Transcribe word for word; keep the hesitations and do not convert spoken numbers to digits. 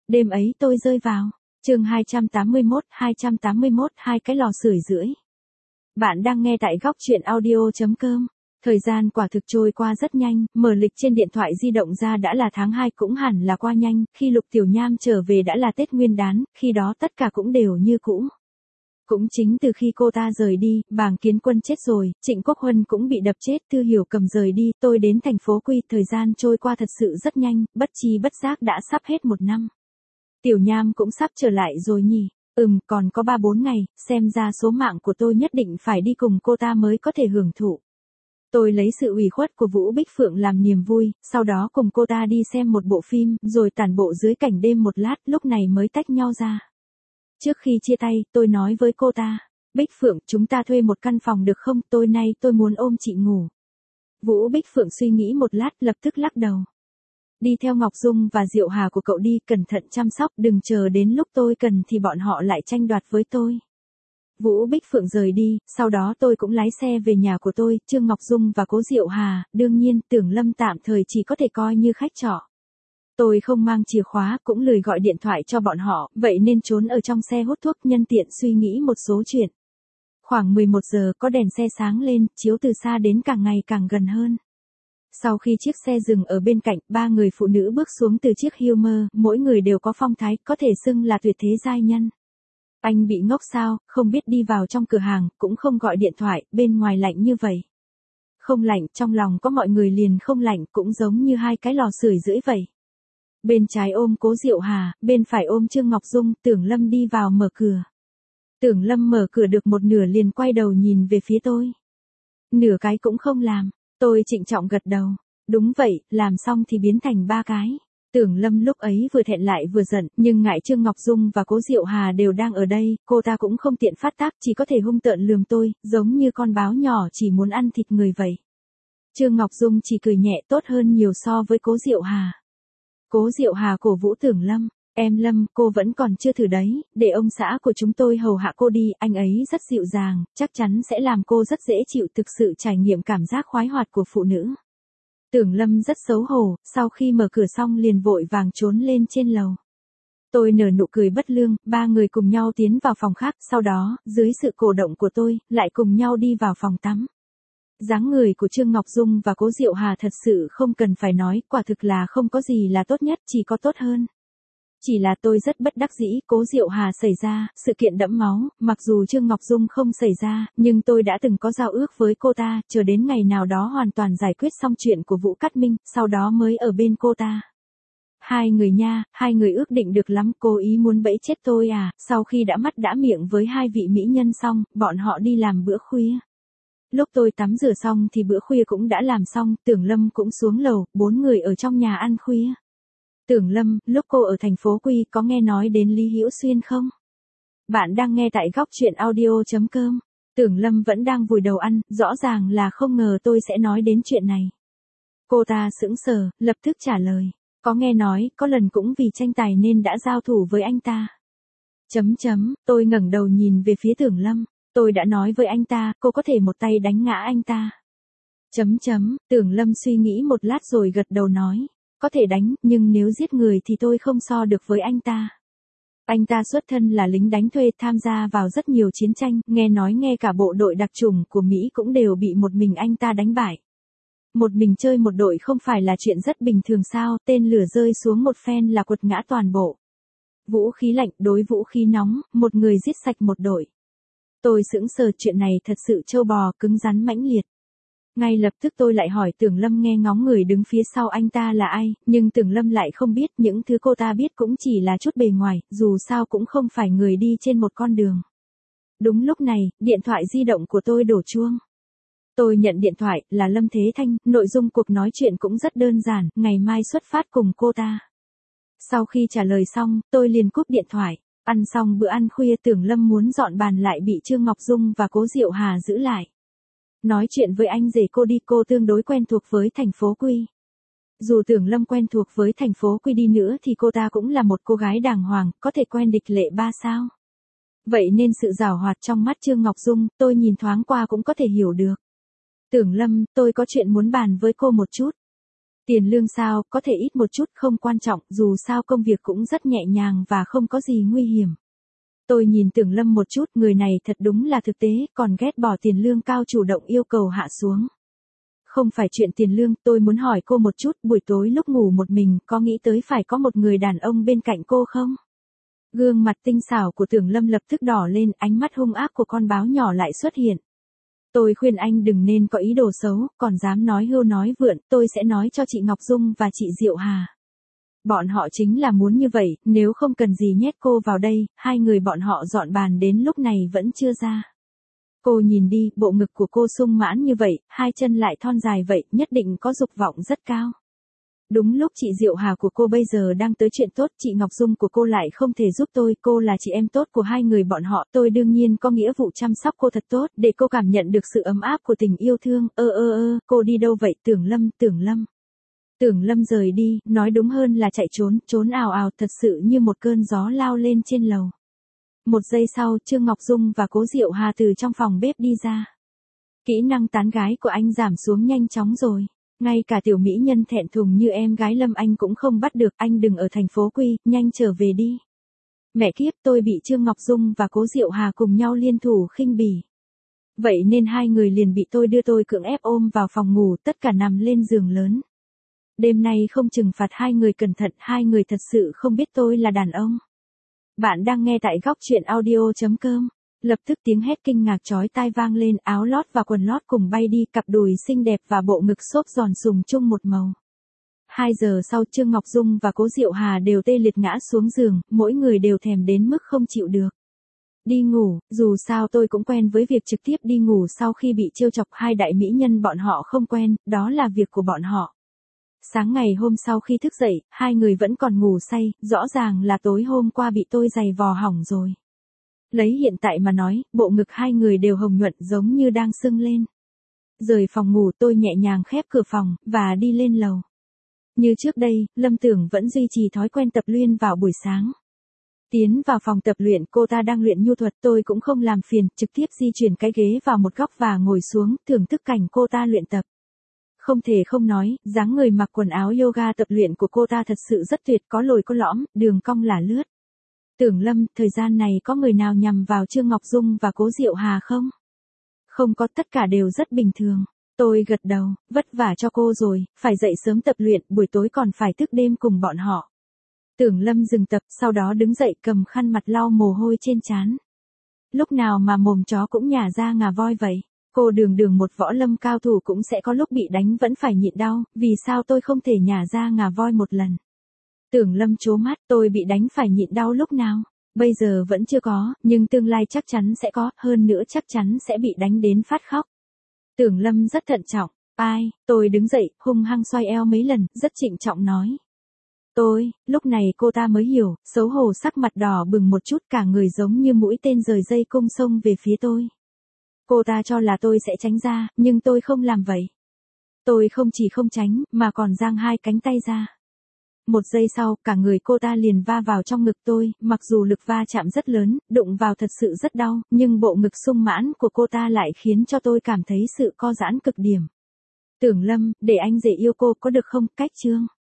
Đêm ấy tôi rơi vào. Chương hai trăm tám mươi mốt, hai trăm tám mươi mốt, hai cái lò sưởi rưỡi. Bạn đang nghe tại góc truyện audio chấm com. Thời gian quả thực trôi qua rất nhanh, mở lịch trên điện thoại di động ra đã là tháng hai, cũng hẳn là qua nhanh, khi Lục Tiểu Nham trở về đã là Tết Nguyên đán, khi đó tất cả cũng đều như cũ. Cũng chính từ khi cô ta rời đi, Bàng Kiến Quân chết rồi, Trịnh Quốc Huân cũng bị đập chết, Thư Hiểu Cầm rời đi, tôi đến thành phố Quy, thời gian trôi qua thật sự rất nhanh, bất chi bất giác đã sắp hết một năm. Tiểu Nham cũng sắp trở lại rồi nhỉ? Ừm, còn có ba bốn ngày, xem ra số mạng của tôi nhất định phải đi cùng cô ta mới có thể hưởng thụ. Tôi lấy sự ủy khuất của Vũ Bích Phượng làm niềm vui, sau đó cùng cô ta đi xem một bộ phim, rồi tản bộ dưới cảnh đêm một lát, lúc này mới tách nhau ra. Trước khi chia tay, tôi nói với cô ta, Bích Phượng, chúng ta thuê một căn phòng được không, tôi nay tôi muốn ôm chị ngủ. Vũ Bích Phượng suy nghĩ một lát, lập tức lắc đầu. Đi theo Ngọc Dung và Diệu Hà của cậu đi, cẩn thận chăm sóc, đừng chờ đến lúc tôi cần thì bọn họ lại tranh đoạt với tôi. Vũ Bích Phượng rời đi, sau đó tôi cũng lái xe về nhà của tôi, Trương Ngọc Dung và Cố Diệu Hà, đương nhiên, Tưởng Lâm tạm thời chỉ có thể coi như khách trọ. Tôi không mang chìa khóa, cũng lười gọi điện thoại cho bọn họ, vậy nên trốn ở trong xe hút thuốc, nhân tiện suy nghĩ một số chuyện. Khoảng mười một giờ có đèn xe sáng lên, chiếu từ xa đến càng ngày càng gần hơn. Sau khi chiếc xe dừng ở bên cạnh, ba người phụ nữ bước xuống từ chiếc Hummer, mỗi người đều có phong thái, có thể xưng là tuyệt thế giai nhân. Anh bị ngốc sao, không biết đi vào trong cửa hàng, cũng không gọi điện thoại, bên ngoài lạnh như vậy. Không lạnh, trong lòng có mọi người liền không lạnh, cũng giống như hai cái lò sưởi rưỡi vậy. Bên trái ôm Cố Diệu Hà, bên phải ôm Trương Ngọc Dung, Tưởng Lâm đi vào mở cửa. Tưởng Lâm mở cửa được một nửa liền quay đầu nhìn về phía tôi. Nửa cái cũng không làm. Tôi trịnh trọng gật đầu. Đúng vậy, làm xong thì biến thành ba cái. Tưởng Lâm lúc ấy vừa thẹn lại vừa giận, nhưng ngại Trương Ngọc Dung và Cố Diệu Hà đều đang ở đây, cô ta cũng không tiện phát tác, chỉ có thể hung tợn lườm tôi, giống như con báo nhỏ chỉ muốn ăn thịt người vậy. Trương Ngọc Dung chỉ cười nhẹ, tốt hơn nhiều so với Cố Diệu Hà. Cố Diệu Hà cổ vũ Tưởng Lâm, em Lâm, cô vẫn còn chưa thử đấy, để ông xã của chúng tôi hầu hạ cô đi, anh ấy rất dịu dàng, chắc chắn sẽ làm cô rất dễ chịu, thực sự trải nghiệm cảm giác khoái hoạt của phụ nữ. Tưởng Lâm rất xấu hổ, sau khi mở cửa xong liền vội vàng trốn lên trên lầu. Tôi nở nụ cười bất lương, ba người cùng nhau tiến vào phòng khác, sau đó, dưới sự cổ động của tôi, lại cùng nhau đi vào phòng tắm. Dáng người của Trương Ngọc Dung và Cố Diệu Hà thật sự không cần phải nói, quả thực là không có gì là tốt nhất, chỉ có tốt hơn. Chỉ là tôi rất bất đắc dĩ, Cố Diệu Hà xảy ra, sự kiện đẫm máu, mặc dù Trương Ngọc Dung không xảy ra, nhưng tôi đã từng có giao ước với cô ta, chờ đến ngày nào đó hoàn toàn giải quyết xong chuyện của Vũ Cát Minh, sau đó mới ở bên cô ta. Hai người nha, hai người ước định được lắm, cố ý muốn bẫy chết tôi à, sau khi đã mắt đã miệng với hai vị mỹ nhân xong, bọn họ đi làm bữa khuya. Lúc tôi tắm rửa xong thì bữa khuya cũng đã làm xong, Tưởng Lâm cũng xuống lầu, bốn người ở trong nhà ăn khuya. Tưởng Lâm, lúc cô ở thành phố Quy có nghe nói đến Lý Hữu Xuyên không? Bạn đang nghe tại góc truyện audio chấm com. Tưởng Lâm vẫn đang vùi đầu ăn, rõ ràng là không ngờ tôi sẽ nói đến chuyện này. Cô ta sững sờ, lập tức trả lời. Có nghe nói, có lần cũng vì tranh tài nên đã giao thủ với anh ta. Chấm chấm, tôi ngẩng đầu nhìn về phía Tưởng Lâm. Tôi đã nói với anh ta, cô có thể một tay đánh ngã anh ta. Chấm chấm, Tưởng Lâm suy nghĩ một lát rồi gật đầu nói. Có thể đánh, nhưng nếu giết người thì tôi không so được với anh ta. Anh ta xuất thân là lính đánh thuê, tham gia vào rất nhiều chiến tranh, nghe nói nghe cả bộ đội đặc chủng của Mỹ cũng đều bị một mình anh ta đánh bại. Một mình chơi một đội không phải là chuyện rất bình thường sao, tên lửa rơi xuống một phen là quật ngã toàn bộ. Vũ khí lạnh đối vũ khí nóng, một người giết sạch một đội. Tôi sững sờ, chuyện này thật sự trâu bò, cứng rắn mãnh liệt. Ngay lập tức tôi lại hỏi Tưởng Lâm nghe ngóng người đứng phía sau anh ta là ai, nhưng Tưởng Lâm lại không biết, những thứ cô ta biết cũng chỉ là chút bề ngoài, dù sao cũng không phải người đi trên một con đường. Đúng lúc này, điện thoại di động của tôi đổ chuông. Tôi nhận điện thoại, là Lâm Thế Thanh, nội dung cuộc nói chuyện cũng rất đơn giản, ngày mai xuất phát cùng cô ta. Sau khi trả lời xong, tôi liền cúp điện thoại. Ăn xong bữa ăn khuya, Tưởng Lâm muốn dọn bàn lại bị Trương Ngọc Dung và Cố Diệu Hà giữ lại. Nói chuyện với anh rể cô đi, cô tương đối quen thuộc với thành phố Quy. Dù Tưởng Lâm quen thuộc với thành phố Quy đi nữa thì cô ta cũng là một cô gái đàng hoàng, có thể quen địch lệ ba sao. Vậy nên sự giảo hoạt trong mắt Trương Ngọc Dung, tôi nhìn thoáng qua cũng có thể hiểu được. Tưởng Lâm, tôi có chuyện muốn bàn với cô một chút. Tiền lương sao, có thể ít một chút không quan trọng, dù sao công việc cũng rất nhẹ nhàng và không có gì nguy hiểm. Tôi nhìn Tưởng Lâm một chút, người này thật đúng là thực tế, còn ghét bỏ tiền lương cao chủ động yêu cầu hạ xuống. Không phải chuyện tiền lương, tôi muốn hỏi cô một chút, buổi tối lúc ngủ một mình, có nghĩ tới phải có một người đàn ông bên cạnh cô không? Gương mặt tinh xảo của Tưởng Lâm lập tức đỏ lên, ánh mắt hung ác của con báo nhỏ lại xuất hiện. Tôi khuyên anh đừng nên có ý đồ xấu, còn dám nói hưu nói vượn, tôi sẽ nói cho chị Ngọc Dung và chị Diệu Hà. Bọn họ chính là muốn như vậy, nếu không cần gì nhét cô vào đây, hai người bọn họ dọn bàn đến lúc này vẫn chưa ra. Cô nhìn đi, bộ ngực của cô sung mãn như vậy, hai chân lại thon dài vậy, nhất định có dục vọng rất cao. Đúng lúc chị Diệu Hà của cô bây giờ đang tới chuyện tốt, chị Ngọc Dung của cô lại không thể giúp tôi, cô là chị em tốt của hai người bọn họ, tôi đương nhiên có nghĩa vụ chăm sóc cô thật tốt, để cô cảm nhận được sự ấm áp của tình yêu thương, ơ ơ ơ, cô đi đâu vậy, Tưởng Lâm, Tưởng Lâm. Tưởng Lâm rời đi, nói đúng hơn là chạy trốn, trốn ào ào thật sự như một cơn gió lao lên trên lầu. Một giây sau, Trương Ngọc Dung và Cố Diệu Hà từ trong phòng bếp đi ra. Kỹ năng tán gái của anh giảm xuống nhanh chóng rồi. Ngay cả tiểu mỹ nhân thẹn thùng như em gái Lâm anh cũng không bắt được, anh đừng ở thành phố Quy, nhanh trở về đi. Mẹ kiếp, tôi bị Trương Ngọc Dung và Cố Diệu Hà cùng nhau liên thủ khinh bỉ. Vậy nên hai người liền bị tôi đưa tôi cưỡng ép ôm vào phòng ngủ, tất cả nằm lên giường lớn. Đêm nay không trừng phạt hai người cẩn thận, hai người thật sự không biết tôi là đàn ông. Bạn đang nghe tại góc truyện audio chấm com. Lập tức tiếng hét kinh ngạc chói tai vang lên, áo lót và quần lót cùng bay đi, cặp đùi xinh đẹp và bộ ngực xốp giòn sùng chung một màu. Hai giờ sau, Trương Ngọc Dung và Cố Diệu Hà đều tê liệt ngã xuống giường, mỗi người đều thèm đến mức không chịu được. Đi ngủ, dù sao tôi cũng quen với việc trực tiếp đi ngủ sau khi bị trêu chọc, hai đại mỹ nhân bọn họ không quen, đó là việc của bọn họ. Sáng ngày hôm sau khi thức dậy, hai người vẫn còn ngủ say, rõ ràng là tối hôm qua bị tôi giày vò hỏng rồi. Lấy hiện tại mà nói, bộ ngực hai người đều hồng nhuận giống như đang sưng lên. Rời phòng ngủ tôi nhẹ nhàng khép cửa phòng, và đi lên lầu. Như trước đây, Lâm Tưởng vẫn duy trì thói quen tập luyện vào buổi sáng. Tiến vào phòng tập luyện, cô ta đang luyện nhu thuật, tôi cũng không làm phiền, trực tiếp di chuyển cái ghế vào một góc và ngồi xuống, thưởng thức cảnh cô ta luyện tập. Không thể không nói, dáng người mặc quần áo yoga tập luyện của cô ta thật sự rất tuyệt, có lồi có lõm, đường cong là lướt. Tưởng Lâm, thời gian này có người nào nhằm vào Trương Ngọc Dung và Cố Diệu Hà không? Không có, tất cả đều rất bình thường. Tôi gật đầu, vất vả cho cô rồi, phải dậy sớm tập luyện, buổi tối còn phải thức đêm cùng bọn họ. Tưởng Lâm dừng tập, sau đó đứng dậy cầm khăn mặt lau mồ hôi trên trán. Lúc nào mà mồm chó cũng nhả ra ngà voi vậy? Cô đường đường một võ lâm cao thủ cũng sẽ có lúc bị đánh vẫn phải nhịn đau, vì sao tôi không thể nhả ra ngà voi một lần? Tưởng Lâm trố mắt, tôi bị đánh phải nhịn đau lúc nào? Bây giờ vẫn chưa có, nhưng tương lai chắc chắn sẽ có, hơn nữa chắc chắn sẽ bị đánh đến phát khóc. Tưởng Lâm rất thận trọng, ai, tôi đứng dậy, hung hăng xoay eo mấy lần, rất trịnh trọng nói. Tôi, lúc này cô ta mới hiểu, xấu hổ sắc mặt đỏ bừng một chút, cả người giống như mũi tên rời dây cung xông về phía tôi. Cô ta cho là tôi sẽ tránh ra, nhưng tôi không làm vậy. Tôi không chỉ không tránh, mà còn giang hai cánh tay ra. Một giây sau, cả người cô ta liền va vào trong ngực tôi, mặc dù lực va chạm rất lớn, đụng vào thật sự rất đau, nhưng bộ ngực sung mãn của cô ta lại khiến cho tôi cảm thấy sự co giãn cực điểm. Tưởng Lâm, để anh dễ yêu cô có được không, cách chương.